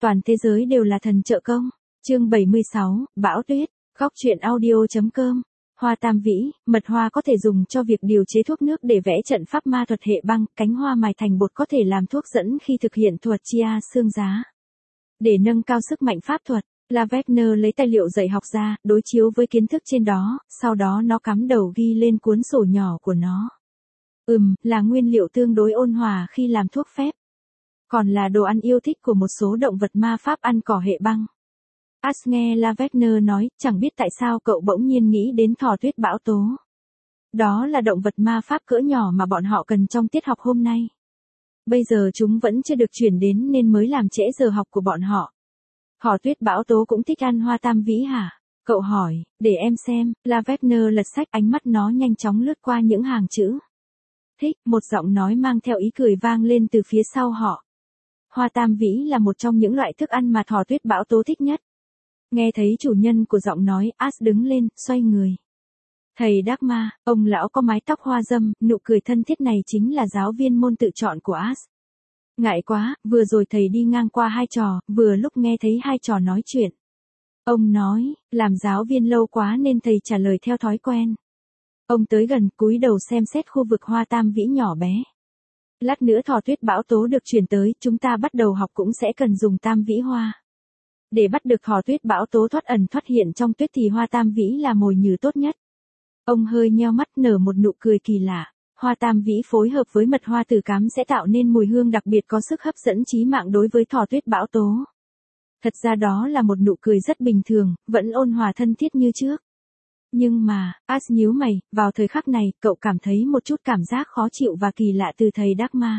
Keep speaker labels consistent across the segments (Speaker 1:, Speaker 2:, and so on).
Speaker 1: toàn thế giới đều là thần trợ công. Chương 76, Bão tuyết, góc truyện audio.com. Hoa tam vĩ, mật hoa có thể dùng cho việc điều chế thuốc nước để vẽ trận pháp ma thuật hệ băng, cánh hoa mài thành bột có thể làm thuốc dẫn khi thực hiện thuật chia xương giá. Để nâng cao sức mạnh pháp thuật, Lavender lấy tài liệu dạy học ra, đối chiếu với kiến thức trên đó, sau đó nó cắm đầu ghi lên cuốn sổ nhỏ của nó. Là nguyên liệu tương đối ôn hòa khi làm thuốc phép. Còn là đồ ăn yêu thích của một số động vật ma pháp ăn cỏ hệ băng. As nghe Lavender nói, chẳng biết tại sao cậu bỗng nhiên nghĩ đến thỏ tuyết bão tố. Đó là động vật ma pháp cỡ nhỏ mà bọn họ cần trong tiết học hôm nay. Bây giờ chúng vẫn chưa được chuyển đến nên mới làm trễ giờ học của bọn họ. Thỏ tuyết bão tố cũng thích ăn hoa tam vĩ hả? Cậu hỏi, để em xem. Lavender lật sách, ánh mắt nó nhanh chóng lướt qua những hàng chữ. Thích, một giọng nói mang theo ý cười vang lên từ phía sau họ. Hoa tam vĩ là một trong những loại thức ăn mà thỏ tuyết bão tố thích nhất. Nghe thấy chủ nhân của giọng nói, As đứng lên, xoay người. Thầy Dagmar, ông lão có mái tóc hoa râm, nụ cười thân thiết này chính là giáo viên môn tự chọn của As. Ngại quá, vừa rồi thầy đi ngang qua hai trò, vừa lúc nghe thấy hai trò nói chuyện. Ông nói, làm giáo viên lâu quá nên thầy trả lời theo thói quen. Ông tới gần, cúi đầu xem xét khu vực hoa tam vĩ nhỏ bé. Lát nữa thỏ tuyết bão tố được chuyển tới, chúng ta bắt đầu học cũng sẽ cần dùng tam vĩ hoa. Để bắt được thỏ tuyết bão tố thoát ẩn thoát hiện trong tuyết thì hoa tam vĩ là mồi nhử tốt nhất. Ông hơi nheo mắt nở một nụ cười kỳ lạ. Hoa tam vĩ phối hợp với mật hoa tử cám sẽ tạo nên mùi hương đặc biệt có sức hấp dẫn chí mạng đối với thỏ tuyết bão tố. Thật ra đó là một nụ cười rất bình thường, vẫn ôn hòa thân thiết như trước. Nhưng mà, As nhíu mày, vào thời khắc này, cậu cảm thấy một chút cảm giác khó chịu và kỳ lạ từ thầy Dagmar.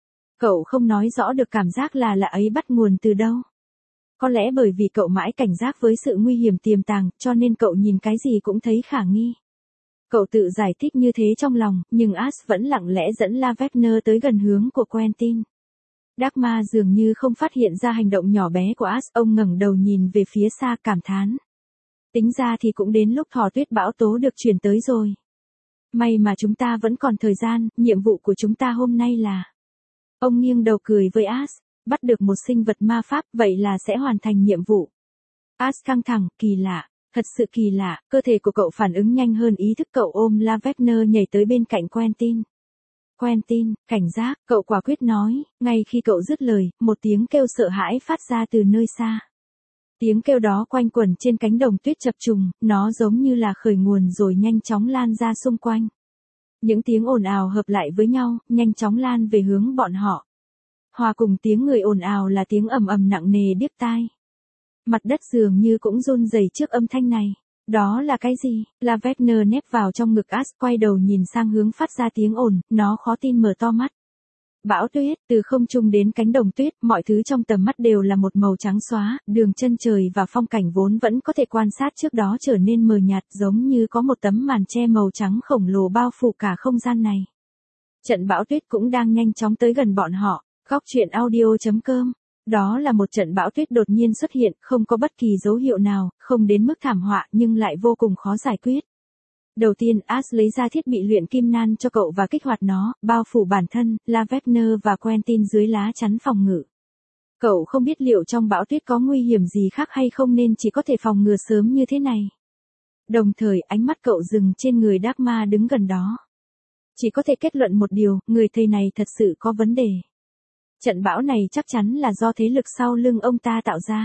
Speaker 1: Cậu không nói rõ được cảm giác là lạ ấy bắt nguồn từ đâu. Có lẽ bởi vì cậu mãi cảnh giác với sự nguy hiểm tiềm tàng, cho nên cậu nhìn cái gì cũng thấy khả nghi. Cậu tự giải thích như thế trong lòng, nhưng As vẫn lặng lẽ dẫn Lavender tới gần hướng của Quentin. Dagmar dường như không phát hiện ra hành động nhỏ bé của As, ông ngẩng đầu nhìn về phía xa cảm thán. Tính ra thì cũng đến lúc thỏ tuyết bão tố được chuyển tới rồi. May mà chúng ta vẫn còn thời gian, nhiệm vụ của chúng ta hôm nay là... Ông nghiêng đầu cười với As, bắt được một sinh vật ma pháp, vậy là sẽ hoàn thành nhiệm vụ. As căng thẳng, kỳ lạ, thật sự kỳ lạ, cơ thể của cậu phản ứng nhanh hơn ý thức, cậu ôm Lavender nhảy tới bên cạnh Quentin. Quentin, cảnh giác, cậu quả quyết nói, ngay khi cậu dứt lời, một tiếng kêu sợ hãi phát ra từ nơi xa. Tiếng kêu đó quanh quẩn trên cánh đồng tuyết chập trùng, nó giống như là khởi nguồn rồi nhanh chóng lan ra xung quanh. Những tiếng ồn ào hợp lại với nhau, nhanh chóng lan về hướng bọn họ. Hòa cùng tiếng người ồn ào là tiếng ầm ầm nặng nề điếc tai. Mặt đất dường như cũng run rẩy trước âm thanh này. Đó là cái gì? Lavender nép vào trong ngực As, quay đầu nhìn sang hướng phát ra tiếng ồn, nó khó tin mở to mắt. Bão tuyết, từ không trung đến cánh đồng tuyết, mọi thứ trong tầm mắt đều là một màu trắng xóa, đường chân trời và phong cảnh vốn vẫn có thể quan sát trước đó trở nên mờ nhạt, giống như có một tấm màn che màu trắng khổng lồ bao phủ cả không gian này. Trận bão tuyết cũng đang nhanh chóng tới gần bọn họ. Góc truyện audio.com. Đó là một trận bão tuyết đột nhiên xuất hiện, không có bất kỳ dấu hiệu nào, không đến mức thảm họa nhưng lại vô cùng khó giải quyết. Đầu tiên, As lấy ra thiết bị luyện kim nan cho cậu và kích hoạt nó, bao phủ bản thân, Lavender và Quentin dưới lá chắn phòng ngự. Cậu không biết liệu trong bão tuyết có nguy hiểm gì khác hay không nên chỉ có thể phòng ngừa sớm như thế này. Đồng thời, ánh mắt cậu dừng trên người Dagmar đứng gần đó. Chỉ có thể kết luận một điều, người thầy này thật sự có vấn đề. Trận bão này chắc chắn là do thế lực sau lưng ông ta tạo ra.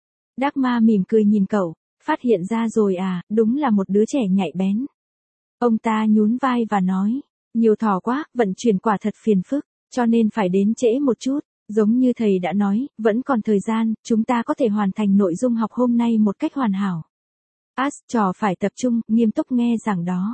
Speaker 1: Dagmar mỉm cười nhìn cậu, phát hiện ra rồi à, đúng là một đứa trẻ nhạy bén. Ông ta nhún vai và nói, nhiều thỏ quá, vận chuyển quả thật phiền phức, cho nên phải đến trễ một chút. Giống như thầy đã nói, vẫn còn thời gian, chúng ta có thể hoàn thành nội dung học hôm nay một cách hoàn hảo. As, trò phải tập trung, nghiêm túc nghe giảng đó.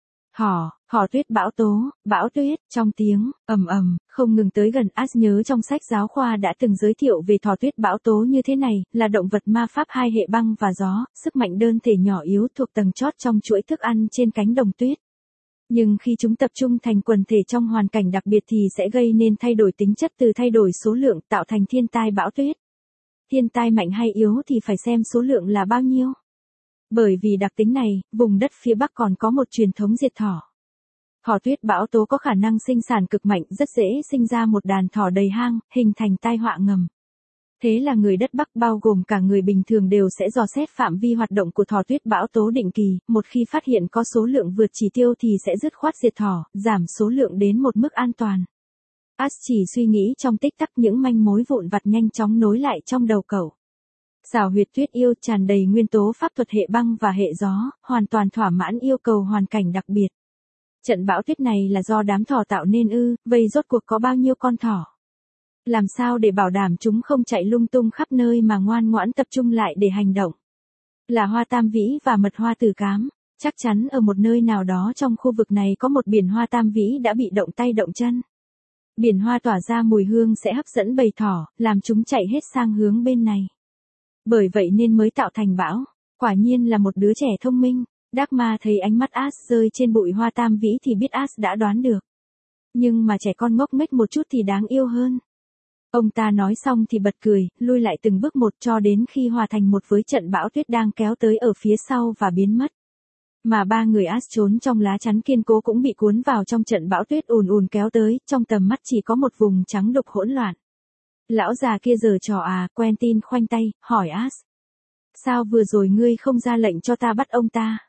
Speaker 1: Thỏ tuyết bão tuyết, trong tiếng, ầm ầm, không ngừng tới gần. As nhớ trong sách giáo khoa đã từng giới thiệu về thỏ tuyết bão tố như thế này, là động vật ma pháp hai hệ băng và gió, sức mạnh đơn thể nhỏ yếu thuộc tầng chót trong chuỗi thức ăn trên cánh đồng tuyết. Nhưng khi chúng tập trung thành quần thể trong hoàn cảnh đặc biệt thì sẽ gây nên thay đổi tính chất từ thay đổi số lượng tạo thành thiên tai bão tuyết. Thiên tai mạnh hay yếu thì phải xem số lượng là bao nhiêu. Bởi vì đặc tính này, vùng đất phía Bắc còn có một truyền thống diệt thỏ. Thỏ tuyết bão tố có khả năng sinh sản cực mạnh, rất dễ sinh ra một đàn thỏ đầy hang, hình thành tai họa ngầm. Thế là người đất Bắc bao gồm cả người bình thường đều sẽ dò xét phạm vi hoạt động của thỏ tuyết bão tố định kỳ, một khi phát hiện có số lượng vượt chỉ tiêu thì sẽ dứt khoát diệt thỏ, giảm số lượng đến một mức an toàn. As chỉ suy nghĩ trong tích tắc, những manh mối vụn vặt nhanh chóng nối lại trong đầu cậu. Xảo huyệt tuyết yêu tràn đầy nguyên tố pháp thuật hệ băng và hệ gió, hoàn toàn thỏa mãn yêu cầu hoàn cảnh đặc biệt. Trận bão tuyết này là do đám thỏ tạo nên ư, vậy rốt cuộc có bao nhiêu con thỏ? Làm sao để bảo đảm chúng không chạy lung tung khắp nơi mà ngoan ngoãn tập trung lại để hành động? Là hoa tam vĩ và mật hoa tử cám. Chắc chắn ở một nơi nào đó trong khu vực này có một biển hoa tam vĩ đã bị động tay động chân. Biển hoa tỏa ra mùi hương sẽ hấp dẫn bầy thỏ, làm chúng chạy hết sang hướng bên này. Bởi vậy nên mới tạo thành bão. Quả nhiên là một đứa trẻ thông minh. Dagmar thấy ánh mắt As rơi trên bụi hoa tam vĩ thì biết As đã đoán được. Nhưng mà trẻ con ngốc nghếch một chút thì đáng yêu hơn. Ông ta nói xong thì bật cười, lui lại từng bước một cho đến khi hòa thành một với trận bão tuyết đang kéo tới ở phía sau và biến mất. Mà ba người As trốn trong lá chắn kiên cố cũng bị cuốn vào trong trận bão tuyết ùn ùn kéo tới, trong tầm mắt chỉ có một vùng trắng đục hỗn loạn. Lão già kia giở trò à? Quentin khoanh tay, hỏi As. Sao vừa rồi ngươi không ra lệnh cho ta bắt ông ta?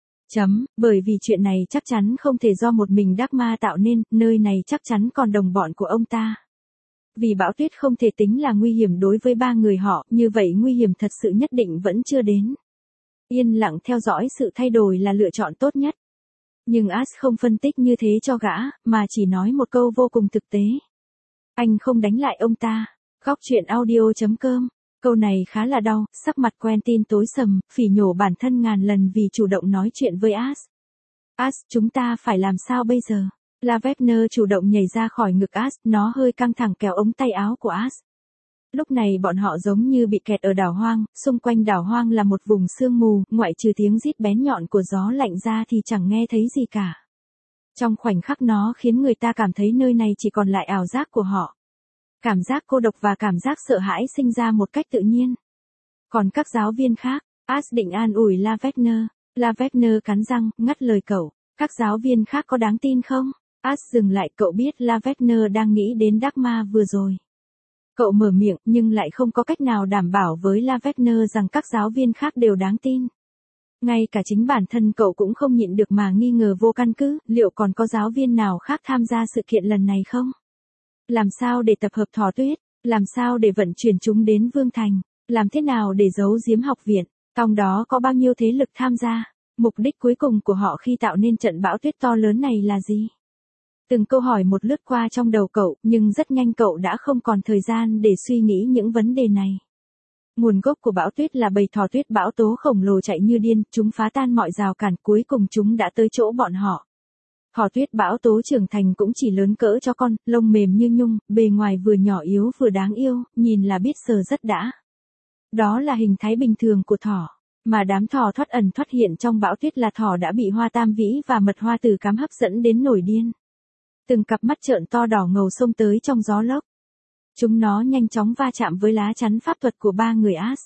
Speaker 1: Bởi vì chuyện này chắc chắn không thể do một mình Dagmar tạo nên, nơi này chắc chắn còn đồng bọn của ông ta. Vì bão tuyết không thể tính là nguy hiểm đối với ba người họ, như vậy nguy hiểm thật sự nhất định vẫn chưa đến. Yên lặng theo dõi sự thay đổi là lựa chọn tốt nhất. Nhưng As không phân tích như thế cho gã, mà chỉ nói một câu vô cùng thực tế. Anh không đánh lại ông ta. Góc truyện audio.com. Câu này khá là đau, sắc mặt Quentin tối sầm, phỉ nhổ bản thân ngàn lần vì chủ động nói chuyện với As. As, chúng ta phải làm sao bây giờ? Lavender chủ động nhảy ra khỏi ngực As, nó hơi căng thẳng kéo ống tay áo của As. Lúc này bọn họ giống như bị kẹt ở đảo hoang, xung quanh đảo hoang là một vùng sương mù, ngoại trừ tiếng rít bén nhọn của gió lạnh ra thì chẳng nghe thấy gì cả. Trong khoảnh khắc nó khiến người ta cảm thấy nơi này chỉ còn lại ảo giác của họ. Cảm giác cô độc và cảm giác sợ hãi sinh ra một cách tự nhiên. Còn các giáo viên khác, As định an ủi Lavender. Lavender cắn răng, ngắt lời cậu. Các giáo viên khác có đáng tin không? As dừng lại, cậu biết Lavender đang nghĩ đến Dagmar vừa rồi. Cậu mở miệng nhưng lại không có cách nào đảm bảo với Lavender rằng các giáo viên khác đều đáng tin. Ngay cả chính bản thân cậu cũng không nhịn được mà nghi ngờ vô căn cứ, liệu còn có giáo viên nào khác tham gia sự kiện lần này không? Làm sao để tập hợp thỏ tuyết? Làm sao để vận chuyển chúng đến Vương Thành? Làm thế nào để giấu giếm học viện? Trong đó có bao nhiêu thế lực tham gia? Mục đích cuối cùng của họ khi tạo nên trận bão tuyết to lớn này là gì? Từng câu hỏi một lướt qua trong đầu cậu, nhưng rất nhanh cậu đã không còn thời gian để suy nghĩ những vấn đề này. Nguồn gốc của bão tuyết là bầy thỏ tuyết bão tố khổng lồ chạy như điên, chúng phá tan mọi rào cản, cuối cùng chúng đã tới chỗ bọn họ. Thỏ tuyết bão tố trưởng thành cũng chỉ lớn cỡ cho con, lông mềm như nhung, bề ngoài vừa nhỏ yếu vừa đáng yêu, nhìn là biết sờ rất đã. Đó là hình thái bình thường của thỏ. Mà đám thỏ thoát ẩn thoát hiện trong bão tuyết là thỏ đã bị hoa tam vĩ và mật hoa tử cám hấp dẫn đến nổi điên. Từng cặp mắt trợn to đỏ ngầu xông tới trong gió lốc. Chúng nó nhanh chóng va chạm với lá chắn pháp thuật của ba người As.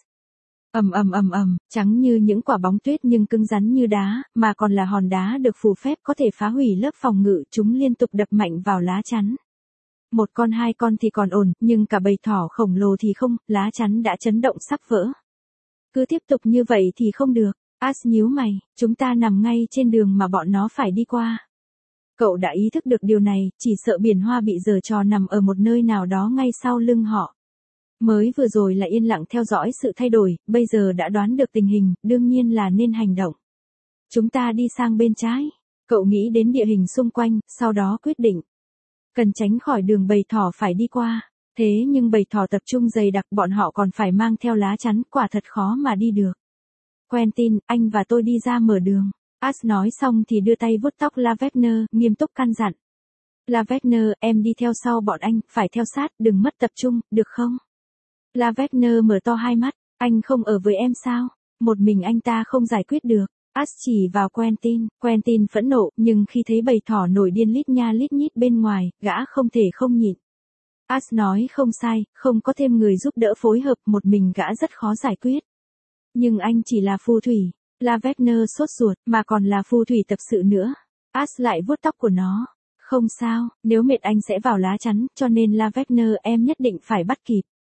Speaker 1: Trắng như những quả bóng tuyết nhưng cứng rắn như đá, mà còn là hòn đá được phù phép có thể phá hủy lớp phòng ngự, chúng liên tục đập mạnh vào lá chắn. Một con hai con thì còn ổn, nhưng cả bầy thỏ khổng lồ thì không, lá chắn đã chấn động sắp vỡ. Cứ tiếp tục như vậy thì không được. As nhíu mày, chúng ta nằm ngay trên đường mà bọn nó phải đi qua. Cậu đã ý thức được điều này, chỉ sợ biển hoa bị giở trò nằm ở một nơi nào đó ngay sau lưng họ. Mới vừa rồi là yên lặng theo dõi sự thay đổi, bây giờ đã đoán được tình hình, đương nhiên là nên hành động. Chúng ta đi sang bên trái. Cậu nghĩ đến địa hình xung quanh, sau đó quyết định. Cần tránh khỏi đường bầy thỏ phải đi qua. Thế nhưng bầy thỏ tập trung dày đặc, bọn họ còn phải mang theo lá chắn, quả thật khó mà đi được. Quentin, anh và tôi đi ra mở đường. As nói xong thì đưa tay vuốt tóc Lavender, nghiêm túc căn dặn. Lavender, em đi theo sau bọn anh, phải theo sát, đừng mất tập trung, được không? Lavender mở to hai mắt, anh không ở với em sao? Một mình anh ta không giải quyết được. As chỉ vào Quentin, Quentin phẫn nộ, nhưng khi thấy bầy thỏ nổi điên lít nha lít nhít bên ngoài, gã không thể không nhịn. As nói không sai, không có thêm người giúp đỡ phối hợp, một mình gã rất khó giải quyết. Nhưng anh chỉ là phù thủy. Lavender sốt ruột, mà còn là phù thủy tập sự nữa. As lại vuốt tóc của nó. Không sao, nếu mệt anh sẽ vào lá chắn, cho nên Lavender em nhất định phải bắt kịp.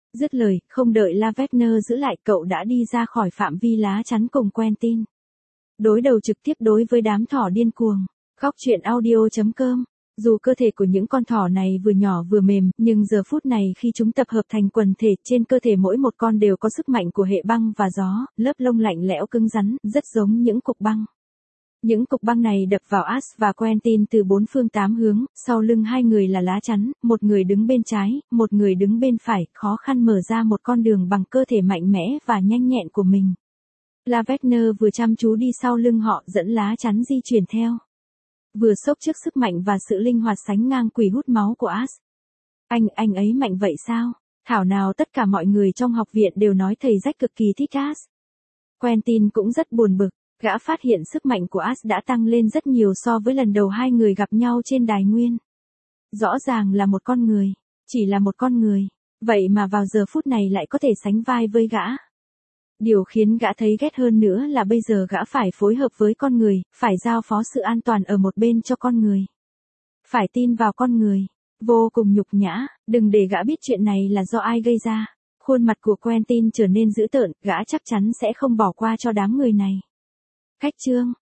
Speaker 1: Dứt lời, không đợi Lavender giữ lại, cậu đã đi ra khỏi phạm vi lá chắn cùng Quentin. Đối đầu trực tiếp đối với đám thỏ điên cuồng. Góc truyện audio.com. Dù cơ thể của những con thỏ này vừa nhỏ vừa mềm, nhưng giờ phút này khi chúng tập hợp thành quần thể, trên cơ thể mỗi một con đều có sức mạnh của hệ băng và gió, lớp lông lạnh lẽo cứng rắn, rất giống những cục băng. Những cục băng này đập vào Ash và Quentin từ bốn phương tám hướng, sau lưng hai người là lá chắn, một người đứng bên trái, một người đứng bên phải, khó khăn mở ra một con đường bằng cơ thể mạnh mẽ và nhanh nhẹn của mình. Lavender vừa chăm chú đi sau lưng họ, dẫn lá chắn di chuyển theo. Vừa sốc trước sức mạnh và sự linh hoạt sánh ngang quỷ hút máu của Ash. Anh ấy mạnh vậy sao? Thảo nào tất cả mọi người trong học viện đều nói thầy Jack cực kỳ thích Ash. Quentin cũng rất buồn bực, gã phát hiện sức mạnh của Ash đã tăng lên rất nhiều so với lần đầu hai người gặp nhau trên đài nguyên. Rõ ràng là một con người, chỉ là một con người, vậy mà vào giờ phút này lại có thể sánh vai với gã. Điều khiến gã thấy ghét hơn nữa là bây giờ gã phải phối hợp với con người, phải giao phó sự an toàn ở một bên cho con người. Phải tin vào con người, vô cùng nhục nhã, đừng để gã biết chuyện này là do ai gây ra. Khuôn mặt của Quentin trở nên dữ tợn, gã chắc chắn sẽ không bỏ qua cho đám người này. Cách chương